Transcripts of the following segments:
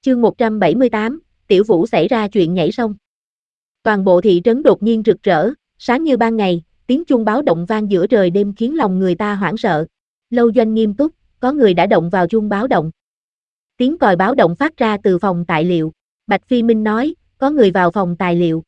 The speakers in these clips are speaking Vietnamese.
Chương 178, Tiểu Vũ xảy ra chuyện nhảy sông. Toàn bộ thị trấn đột nhiên rực rỡ, sáng như ban ngày, tiếng chuông báo động vang giữa trời đêm khiến lòng người ta hoảng sợ. Lâu Doanh nghiêm túc, có người đã động vào chuông báo động. Tiếng còi báo động phát ra từ phòng tài liệu. Bạch Phi Minh nói, có người vào phòng tài liệu.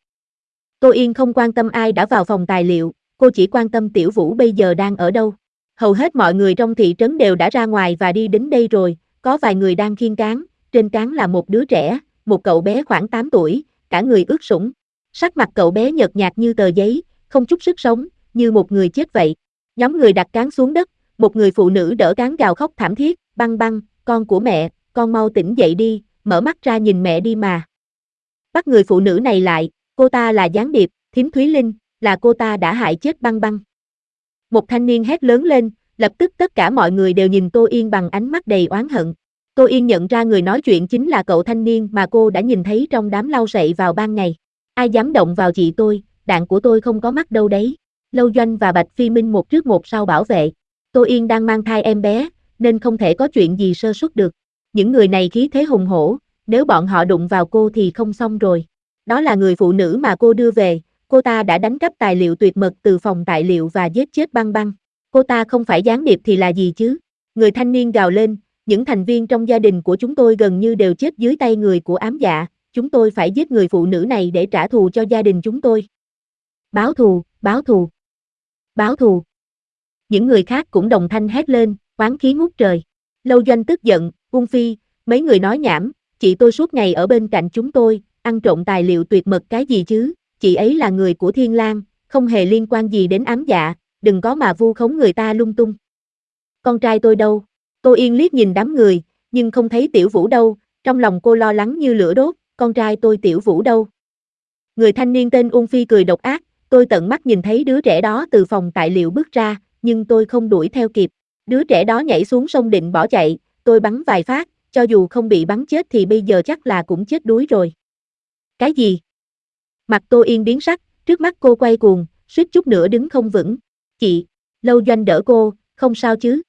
Tô Yên không quan tâm ai đã vào phòng tài liệu, cô chỉ quan tâm Tiểu Vũ bây giờ đang ở đâu. Hầu hết mọi người trong thị trấn đều đã ra ngoài và đi đến đây rồi, có vài người đang khiêng cáng, trên cáng là một đứa trẻ, một cậu bé khoảng 8 tuổi, cả người ướt sũng. Sắc mặt cậu bé nhợt nhạt như tờ giấy, không chút sức sống, như một người chết vậy. Nhóm người đặt cáng xuống đất, một người phụ nữ đỡ cáng gào khóc thảm thiết, Băng Băng, con của mẹ, con mau tỉnh dậy đi, mở mắt ra nhìn mẹ đi mà. Bắt người phụ nữ này lại, cô ta là gián điệp, Thím Thúy Linh, là cô ta đã hại chết Băng Băng. Một thanh niên hét lớn lên, lập tức tất cả mọi người đều nhìn Tô Yên bằng ánh mắt đầy oán hận. Tô Yên nhận ra người nói chuyện chính là cậu thanh niên mà cô đã nhìn thấy trong đám lau sậy vào ban ngày. Ai dám động vào chị tôi, đạn của tôi không có mắt đâu đấy. Lâu Doanh và Bạch Phi Minh một trước một sau bảo vệ. Tô Yên đang mang thai em bé, nên không thể có chuyện gì sơ suất được. Những người này khí thế hùng hổ, nếu bọn họ đụng vào cô thì không xong rồi. Đó là người phụ nữ mà cô đưa về, cô ta đã đánh cắp tài liệu tuyệt mật từ phòng tài liệu và giết chết Băng Băng. Cô ta không phải gián điệp thì là gì chứ? Người thanh niên gào lên, những thành viên trong gia đình của chúng tôi gần như đều chết dưới tay người của ám dạ, chúng tôi phải giết người phụ nữ này để trả thù cho gia đình chúng tôi. Báo thù, báo thù, báo thù. Những người khác cũng đồng thanh hét lên, oán khí ngút trời. Lâu Doanh tức giận, Uông Phi, mấy người nói nhảm, chị tôi suốt ngày ở bên cạnh chúng tôi, ăn trộm tài liệu tuyệt mật cái gì chứ, chị ấy là người của Thiên Lang, không hề liên quan gì đến ám dạ, đừng có mà vu khống người ta lung tung. Con trai tôi đâu? Tô Yên liếc nhìn đám người, nhưng không thấy Tiểu Vũ đâu, trong lòng cô lo lắng như lửa đốt, con trai tôi Tiểu Vũ đâu? Người thanh niên tên Uông Phi cười độc ác, tôi tận mắt nhìn thấy đứa trẻ đó từ phòng tài liệu bước ra, nhưng tôi không đuổi theo kịp. Đứa trẻ đó nhảy xuống sông định bỏ chạy, tôi bắn vài phát, cho dù không bị bắn chết thì bây giờ chắc là cũng chết đuối rồi. Cái gì? Mặt Tô Yên biến sắc, trước mắt cô quay cuồng, suýt chút nữa đứng không vững. Chị, Lâu Doanh đỡ cô, không sao chứ?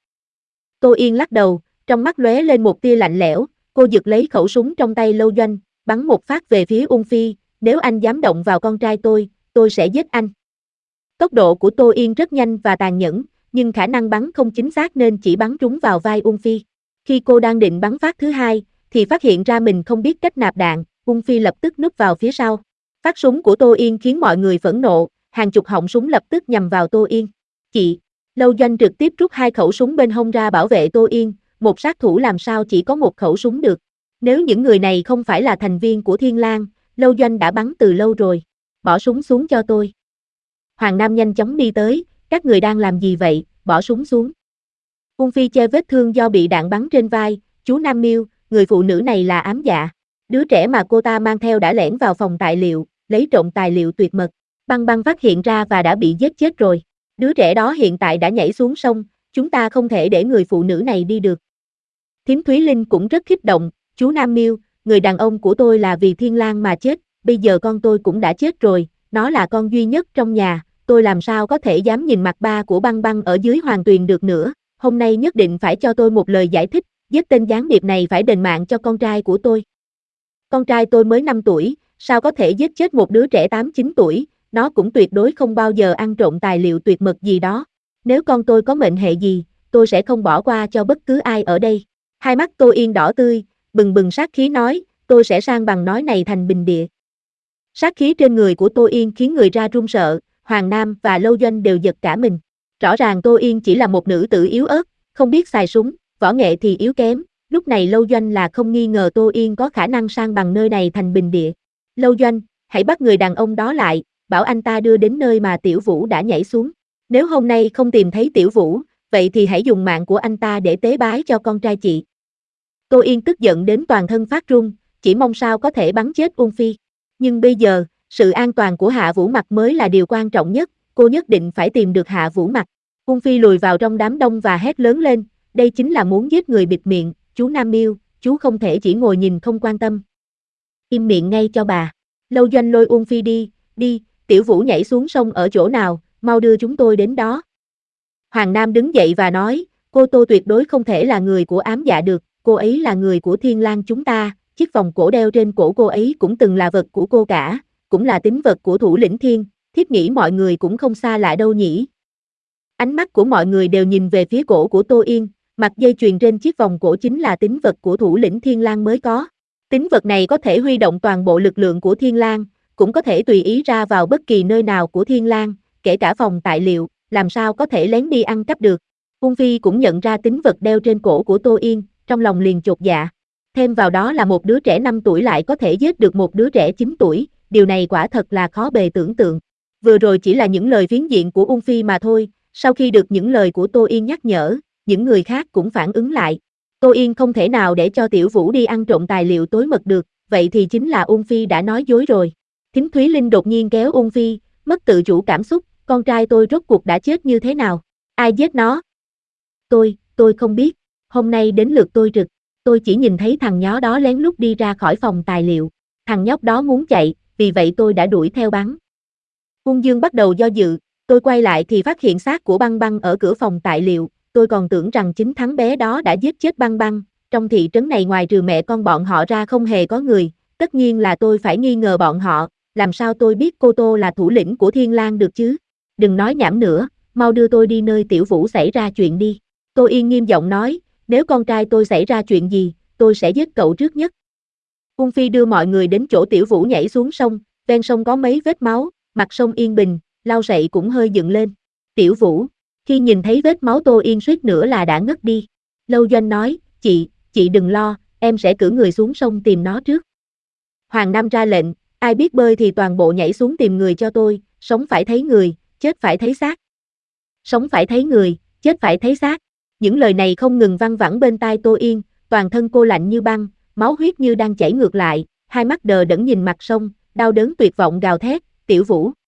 Tô Yên lắc đầu, trong mắt lóe lên một tia lạnh lẽo, cô giật lấy khẩu súng trong tay Lâu Doanh, bắn một phát về phía Uông Phi, nếu anh dám động vào con trai tôi sẽ giết anh. Tốc độ của Tô Yên rất nhanh và tàn nhẫn, nhưng khả năng bắn không chính xác nên chỉ bắn trúng vào vai Uông Phi. Khi cô đang định bắn phát thứ hai, thì phát hiện ra mình không biết cách nạp đạn, Uông Phi lập tức núp vào phía sau. Phát súng của Tô Yên khiến mọi người phẫn nộ, hàng chục họng súng lập tức nhằm vào Tô Yên. Chị, Lâu Doanh trực tiếp rút hai khẩu súng bên hông ra bảo vệ Tô Yên, một sát thủ làm sao chỉ có một khẩu súng được. Nếu những người này không phải là thành viên của Thiên Lang, Lâu Doanh đã bắn từ lâu rồi. Bỏ súng xuống cho tôi. Hoàng Nam nhanh chóng đi tới, các người đang làm gì vậy, bỏ súng xuống. Uông Phi che vết thương do bị đạn bắn trên vai, chú Nam Miêu, người phụ nữ này là ám dạ. Đứa trẻ mà cô ta mang theo đã lẻn vào phòng tài liệu, lấy trộm tài liệu tuyệt mật. Băng Băng phát hiện ra và đã bị giết chết rồi. Đứa trẻ đó hiện tại đã nhảy xuống sông, chúng ta không thể để người phụ nữ này đi được. Thím Thúy Linh cũng rất kích động, chú Nam Miêu, người đàn ông của tôi là vì Thiên Lang mà chết, bây giờ con tôi cũng đã chết rồi, nó là con duy nhất trong nhà, tôi làm sao có thể dám nhìn mặt ba của Băng Băng ở dưới Hoàng Tuyền được nữa, hôm nay nhất định phải cho tôi một lời giải thích, giết tên gián điệp này phải đền mạng cho con trai của tôi. Con trai tôi mới 5 tuổi, sao có thể giết chết một đứa trẻ 8-9 tuổi, nó cũng tuyệt đối không bao giờ ăn trộm tài liệu tuyệt mật gì đó. Nếu con tôi có mệnh hệ gì, tôi sẽ không bỏ qua cho bất cứ ai ở đây. Hai mắt Tô Yên đỏ tươi, bừng bừng sát khí nói, tôi sẽ sang bằng nói này thành bình địa. Sát khí trên người của Tô Yên khiến người ra run sợ, Hoàng Nam và Lâu Doanh đều giật cả mình. Rõ ràng Tô Yên chỉ là một nữ tử yếu ớt, không biết xài súng, võ nghệ thì yếu kém. Lúc này Lâu Doanh là không nghi ngờ Tô Yên có khả năng sang bằng nơi này thành bình địa. Lâu Doanh, hãy bắt người đàn ông đó lại, bảo anh ta đưa đến nơi mà Tiểu Vũ đã nhảy xuống. Nếu hôm nay không tìm thấy Tiểu Vũ, vậy thì hãy dùng mạng của anh ta để tế bái cho con trai chị. Tô Yên tức giận đến toàn thân phát run, chỉ mong sao có thể bắn chết Uông Phi. Nhưng bây giờ, sự an toàn của Hạ Vũ Mặc mới là điều quan trọng nhất, cô nhất định phải tìm được Hạ Vũ Mặc. Uông Phi lùi vào trong đám đông và hét lớn lên, đây chính là muốn giết người bịt miệng, chú Nam Miêu, chú không thể chỉ ngồi nhìn không quan tâm. Im miệng ngay cho bà. Lâu Doanh lôi Uông Phi đi, Tiểu Vũ nhảy xuống sông ở chỗ nào, mau đưa chúng tôi đến đó. Hoàng Nam đứng dậy và nói, cô Tô tuyệt đối không thể là người của ám dạ được, cô ấy là người của Thiên Lang chúng ta, chiếc vòng cổ đeo trên cổ cô ấy cũng từng là vật của cô cả, cũng là tín vật của thủ lĩnh Thiên, thiếp nghĩ mọi người cũng không xa lạ đâu nhỉ. Ánh mắt của mọi người đều nhìn về phía cổ của Tô Yên, mặt dây chuyền trên chiếc vòng cổ chính là tín vật của thủ lĩnh Thiên Lang mới có. Tín vật này có thể huy động toàn bộ lực lượng của Thiên Lang, cũng có thể tùy ý ra vào bất kỳ nơi nào của Thiên Lang, kể cả phòng tài liệu, làm sao có thể lén đi ăn cắp được. Ung Phi cũng nhận ra tín vật đeo trên cổ của Tô Yên, trong lòng liền chột dạ. Thêm vào đó là một đứa trẻ 5 tuổi lại có thể giết được một đứa trẻ 9 tuổi, điều này quả thật là khó bề tưởng tượng. Vừa rồi chỉ là những lời phiến diện của Ung Phi mà thôi, sau khi được những lời của Tô Yên nhắc nhở, những người khác cũng phản ứng lại. Tô Yên không thể nào để cho Tiểu Vũ đi ăn trộm tài liệu tối mật được, vậy thì chính là Ung Phi đã nói dối rồi. Thính Thúy Linh đột nhiên kéo Ung Phi, mất tự chủ cảm xúc, con trai tôi rốt cuộc đã chết như thế nào? Ai giết nó? Tôi không biết, hôm nay đến lượt tôi rực, tôi chỉ nhìn thấy thằng nhó đó lén lút đi ra khỏi phòng tài liệu, thằng nhóc đó muốn chạy, vì vậy tôi đã đuổi theo bắn. Ung Dương bắt đầu do dự, tôi quay lại thì phát hiện xác của Băng Băng ở cửa phòng tài liệu, tôi còn tưởng rằng chính thắng bé đó đã giết chết Băng Băng, trong thị trấn này ngoài trừ mẹ con bọn họ ra không hề có người, tất nhiên là tôi phải nghi ngờ bọn họ, làm sao tôi biết cô Tô là thủ lĩnh của Thiên Lang được chứ? Đừng nói nhảm nữa, mau đưa tôi đi nơi Tiểu Vũ xảy ra chuyện đi. Tô Yên nghiêm giọng nói, nếu con trai tôi xảy ra chuyện gì, tôi sẽ giết cậu trước nhất. Ung Phi đưa mọi người đến chỗ Tiểu Vũ nhảy xuống sông, ven sông có mấy vết máu, mặt sông yên bình, lau sậy cũng hơi dựng lên. Tiểu Vũ, khi nhìn thấy vết máu Tô Yên suýt nữa là đã ngất đi. Lâu Doanh nói, chị đừng lo, em sẽ cử người xuống sông tìm nó trước. Hoàng Nam ra lệnh, ai biết bơi thì toàn bộ nhảy xuống tìm người cho tôi, sống phải thấy người, chết phải thấy xác. Sống phải thấy người, chết phải thấy xác. Những lời này không ngừng văng vẳng bên tai Tô Yên, toàn thân cô lạnh như băng, máu huyết như đang chảy ngược lại, hai mắt đờ đẫn nhìn mặt sông, đau đớn tuyệt vọng gào thét, Tiểu Vũ,